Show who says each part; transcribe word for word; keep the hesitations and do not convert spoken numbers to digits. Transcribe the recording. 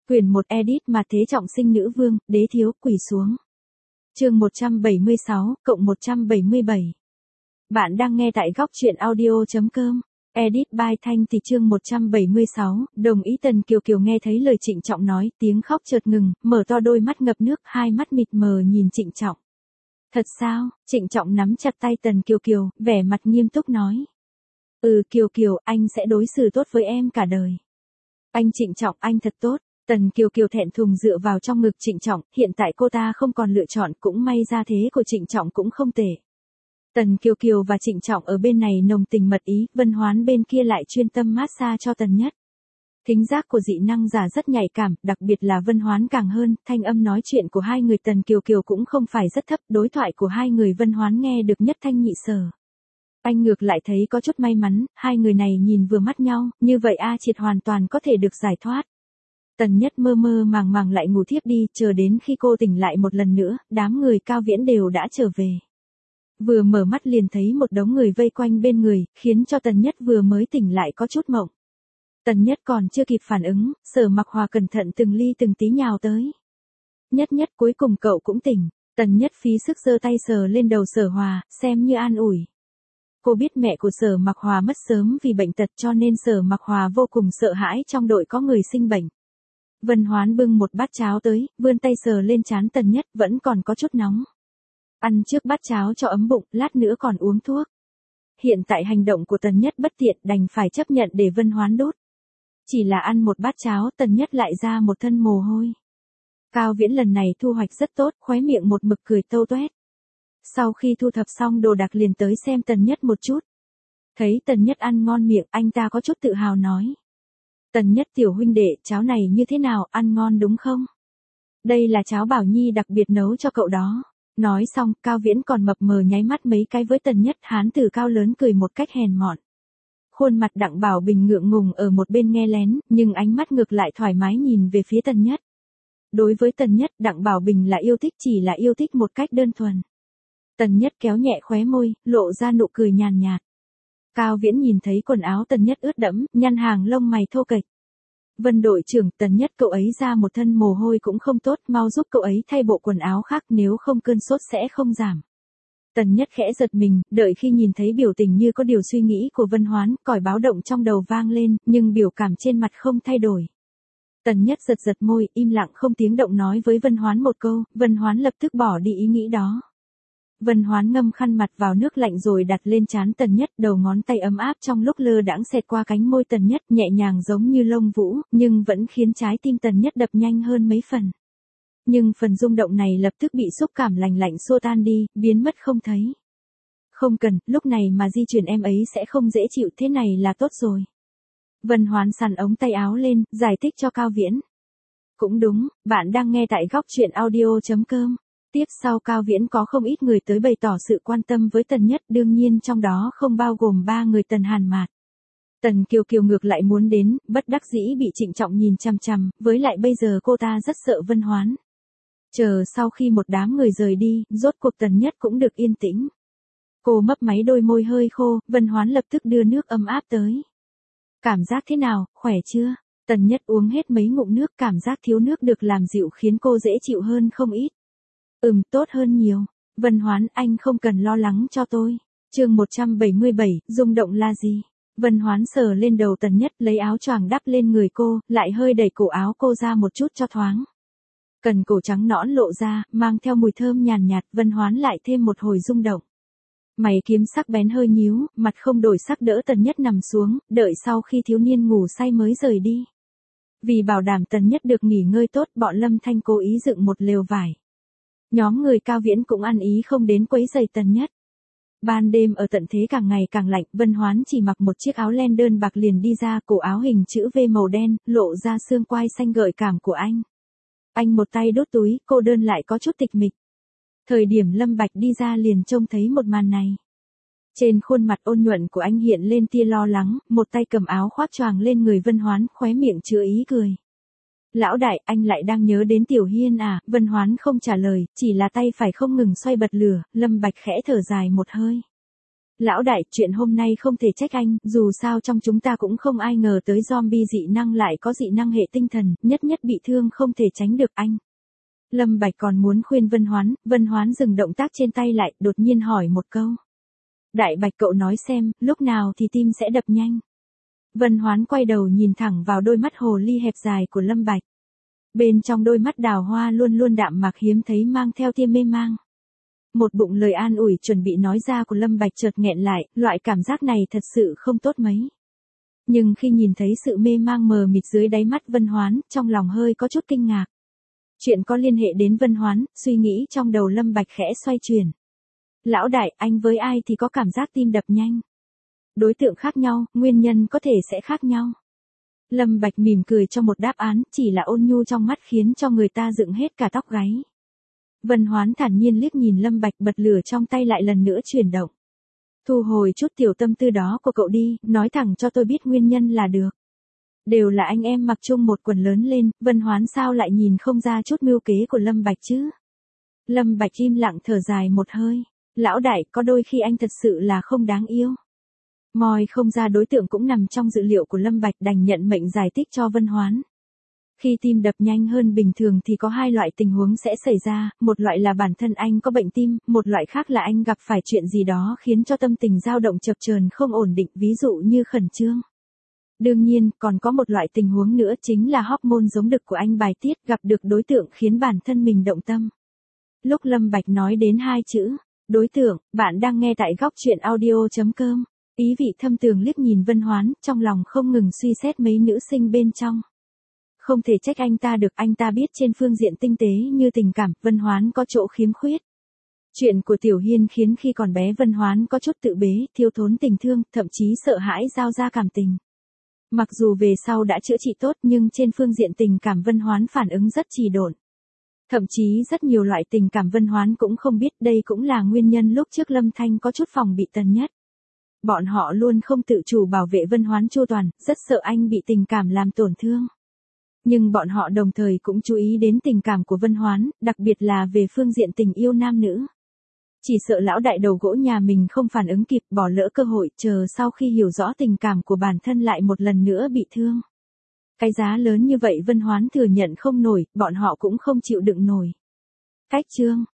Speaker 1: Quyển một edit mà thế trọng sinh nữ vương, đế thiếu, quỳ xuống. Chương một trăm bảy mươi sáu, cộng một trăm bảy mươi bảy. Bạn đang nghe tại góc truyện audio.com. Edit by Thanh thì chương một trăm bảy mươi sáu, đồng ý. Tần Kiều Kiều nghe thấy lời Trịnh Trọng nói, tiếng khóc chợt ngừng, mở to đôi mắt ngập nước, hai mắt mịt mờ nhìn Trịnh Trọng. Thật sao? Trịnh Trọng nắm chặt tay Tần Kiều Kiều, vẻ mặt nghiêm túc nói. Ừ Kiều Kiều, anh sẽ đối xử tốt với em cả đời. Anh Trịnh Trọng, anh thật tốt. Tần Kiều Kiều thẹn thùng dựa vào trong ngực Trịnh Trọng, hiện tại cô ta không còn lựa chọn, cũng may ra thế của Trịnh Trọng cũng không tệ. Tần Kiều Kiều và Trịnh Trọng ở bên này nồng tình mật ý, Vân Hoán bên kia lại chuyên tâm massage cho Tần Nhất. Thính giác của dị năng giả rất nhạy cảm, đặc biệt là Vân Hoán càng hơn, thanh âm nói chuyện của hai người Tần Kiều Kiều cũng không phải rất thấp, đối thoại của hai người Vân Hoán nghe được nhất thanh nhị sở. Anh ngược lại thấy có chút may mắn, hai người này nhìn vừa mắt nhau, như vậy A Triệt hoàn toàn có thể được giải thoát. Tần Nhất mơ mơ màng màng lại ngủ thiếp đi, chờ đến khi cô tỉnh lại một lần nữa, đám người Cao Viễn đều đã trở về. Vừa mở mắt liền thấy một đống người vây quanh bên người, khiến cho Tần Nhất vừa mới tỉnh lại có chút mộng. Tần Nhất còn chưa kịp phản ứng, Sở Mặc Hòa cẩn thận từng ly từng tí nhào tới. Nhất Nhất, cuối cùng cậu cũng tỉnh. Tần Nhất phí sức giơ tay sờ lên đầu Sở Hòa, xem như an ủi. Cô biết mẹ của Sở Mặc Hòa mất sớm vì bệnh tật, cho nên Sở Mặc Hòa vô cùng sợ hãi trong đội có người sinh bệnh. Vân Hoán bưng một bát cháo tới, vươn tay sờ lên trán Tần Nhất, vẫn còn có chút nóng. Ăn trước bát cháo cho ấm bụng, lát nữa còn uống thuốc. Hiện tại hành động của Tần Nhất bất tiện, đành phải chấp nhận để Vân Hoán đốt. Chỉ là ăn một bát cháo, Tần Nhất lại ra một thân mồ hôi. Cao Viễn lần này thu hoạch rất tốt, khóe miệng một mực cười tâu toét. Sau khi thu thập xong đồ đạc liền tới xem Tần Nhất một chút. Thấy Tần Nhất ăn ngon miệng, anh ta có chút tự hào nói. Tần Nhất tiểu huynh đệ, cháo này như thế nào, ăn ngon đúng không? Đây là cháo Bảo Nhi đặc biệt nấu cho cậu đó. Nói xong, Cao Viễn còn mập mờ nháy mắt mấy cái với Tần Nhất, hán tử cao lớn cười một cách hèn mọn. Khuôn mặt Đặng Bảo Bình ngượng ngùng ở một bên nghe lén, nhưng ánh mắt ngược lại thoải mái nhìn về phía Tần Nhất. Đối với Tần Nhất, Đặng Bảo Bình là yêu thích, chỉ là yêu thích một cách đơn thuần. Tần Nhất kéo nhẹ khóe môi, lộ ra nụ cười nhàn nhạt. Cao Viễn nhìn thấy quần áo Tần Nhất ướt đẫm, nhăn hàng lông mày thô kệch. Vân đội trưởng, Tần Nhất cậu ấy ra một thân mồ hôi cũng không tốt, mau giúp cậu ấy thay bộ quần áo khác, nếu không cơn sốt sẽ không giảm. Tần Nhất khẽ giật mình, đợi khi nhìn thấy biểu tình như có điều suy nghĩ của Vân Hoán, còi báo động trong đầu vang lên, nhưng biểu cảm trên mặt không thay đổi. Tần Nhất giật giật môi, im lặng không tiếng động nói với Vân Hoán một câu, Vân Hoán lập tức bỏ đi ý nghĩ đó. Vân Hoán ngâm khăn mặt vào nước lạnh rồi đặt lên trán Tần Nhất, đầu ngón tay ấm áp trong lúc lơ đãng xẹt qua cánh môi Tần Nhất, nhẹ nhàng giống như lông vũ, nhưng vẫn khiến trái tim Tần Nhất đập nhanh hơn mấy phần. Nhưng phần rung động này lập tức bị xúc cảm lành lạnh xua tan đi, biến mất không thấy. Không cần, lúc này mà di chuyển em ấy sẽ không dễ chịu, thế này là tốt rồi. Vân Hoán sắn ống tay áo lên, giải thích cho Cao Viễn. Cũng đúng, bạn đang nghe tại góc truyện audio.com. Tiếp sau Cao Viễn có không ít người tới bày tỏ sự quan tâm với Tần Nhất, đương nhiên trong đó không bao gồm ba người Tần Hàn Mạt. Tần Kiều Kiều ngược lại muốn đến, bất đắc dĩ bị Trịnh Trọng nhìn chằm chằm, với lại bây giờ cô ta rất sợ Vân Hoán. Chờ sau khi một đám người rời đi, rốt cuộc Tần Nhất cũng được yên tĩnh. Cô mấp máy đôi môi hơi khô, Vân Hoán lập tức đưa nước ấm áp tới. Cảm giác thế nào, khỏe chưa? Tần Nhất uống hết mấy ngụm nước, cảm giác thiếu nước được làm dịu khiến cô dễ chịu hơn không ít. Ừm, tốt hơn nhiều. Vân Hoán, anh không cần lo lắng cho tôi. Chương một trăm bảy mươi bảy, rung động là gì? Vân Hoán sờ lên đầu Tần Nhất, lấy áo choàng đắp lên người cô, lại hơi đẩy cổ áo cô ra một chút cho thoáng. Cần cổ trắng nõn lộ ra, mang theo mùi thơm nhàn nhạt, Vân Hoán lại thêm một hồi rung động. Mày kiếm sắc bén hơi nhíu, mặt không đổi sắc đỡ Tần Nhất nằm xuống, đợi sau khi thiếu niên ngủ say mới rời đi. Vì bảo đảm Tần Nhất được nghỉ ngơi tốt, bọn Lâm Thanh cố ý dựng một lều vải. Nhóm người Cao Viễn cũng ăn ý không đến quấy rầy Tần Nhất. Ban đêm ở tận thế càng ngày càng lạnh, Vân Hoán chỉ mặc một chiếc áo len đơn bạc liền đi ra, cổ áo hình chữ V màu đen, lộ ra xương quai xanh gợi cảm của anh. Anh một tay đốt túi, cô đơn lại có chút tịch mịch. Thời điểm Lâm Bạch đi ra liền trông thấy một màn này. Trên khuôn mặt ôn nhuận của anh hiện lên tia lo lắng, một tay cầm áo khoác choàng lên người Vân Hoán, khóe miệng chứa ý cười. Lão đại, anh lại đang nhớ đến Tiểu Hiên à? Vân Hoán không trả lời, chỉ là tay phải không ngừng xoay bật lửa, Lâm Bạch khẽ thở dài một hơi. Lão đại, chuyện hôm nay không thể trách anh, dù sao trong chúng ta cũng không ai ngờ tới zombie dị năng lại có dị năng hệ tinh thần, nhất nhất bị thương không thể tránh được anh. Lâm Bạch còn muốn khuyên Vân Hoán, Vân Hoán dừng động tác trên tay lại, đột nhiên hỏi một câu. Đại Bạch cậu nói xem, lúc nào thì tim sẽ đập nhanh. Vân Hoán quay đầu nhìn thẳng vào đôi mắt hồ ly hẹp dài của Lâm Bạch. Bên trong đôi mắt đào hoa luôn luôn đạm mạc hiếm thấy mang theo tia mê mang. Một bụng lời an ủi chuẩn bị nói ra của Lâm Bạch chợt nghẹn lại, loại cảm giác này thật sự không tốt mấy. Nhưng khi nhìn thấy sự mê mang mờ mịt dưới đáy mắt Vân Hoán, trong lòng hơi có chút kinh ngạc. Chuyện có liên hệ đến Vân Hoán, suy nghĩ trong đầu Lâm Bạch khẽ xoay chuyển. Lão đại, anh với ai thì có cảm giác tim đập nhanh? Đối tượng khác nhau, nguyên nhân có thể sẽ khác nhau. Lâm Bạch mỉm cười cho một đáp án, chỉ là ôn nhu trong mắt khiến cho người ta dựng hết cả tóc gáy. Vân Hoán thản nhiên liếc nhìn Lâm Bạch, bật lửa trong tay lại lần nữa chuyển động. Thu hồi chút tiểu tâm tư đó của cậu đi, nói thẳng cho tôi biết nguyên nhân là được. Đều là anh em mặc chung một quần lớn lên, Vân Hoán sao lại nhìn không ra chút mưu kế của Lâm Bạch chứ? Lâm Bạch im lặng thở dài một hơi. Lão đại, có đôi khi anh thật sự là không đáng yêu. Moi không ra đối tượng cũng nằm trong dự liệu của Lâm Bạch, đành nhận mệnh giải thích cho Vân Hoán. Khi tim đập nhanh hơn bình thường thì có hai loại tình huống sẽ xảy ra, một loại là bản thân anh có bệnh tim, một loại khác là anh gặp phải chuyện gì đó khiến cho tâm tình dao động chập chờn không ổn định, ví dụ như khẩn trương. Đương nhiên, còn có một loại tình huống nữa chính là hormone giống đực của anh bài tiết, gặp được đối tượng khiến bản thân mình động tâm. Lúc Lâm Bạch nói đến hai chữ, đối tượng, bạn đang nghe tại góc truyện audio chấm com. Ý vị thâm tường liếc nhìn Vân Hoán, trong lòng không ngừng suy xét mấy nữ sinh bên trong. Không thể trách anh ta được, anh ta biết trên phương diện tinh tế như tình cảm, Vân Hoán có chỗ khiếm khuyết. Chuyện của Tiểu Hiên khiến khi còn bé Vân Hoán có chút tự bế, thiếu thốn tình thương, thậm chí sợ hãi giao ra cảm tình. Mặc dù về sau đã chữa trị tốt nhưng trên phương diện tình cảm Vân Hoán phản ứng rất trì độn. Thậm chí rất nhiều loại tình cảm Vân Hoán cũng không biết, đây cũng là nguyên nhân lúc trước Lâm Thanh có chút phòng bị Tần Nhất. Bọn họ luôn không tự chủ bảo vệ Vân Hoán chu toàn, rất sợ anh bị tình cảm làm tổn thương. Nhưng bọn họ đồng thời cũng chú ý đến tình cảm của Vân Hoán, đặc biệt là về phương diện tình yêu nam nữ. Chỉ sợ lão đại đầu gỗ nhà mình không phản ứng kịp, bỏ lỡ cơ hội, chờ sau khi hiểu rõ tình cảm của bản thân lại một lần nữa bị thương. Cái giá lớn như vậy Vân Hoán thừa nhận không nổi, bọn họ cũng không chịu đựng nổi. Cách chương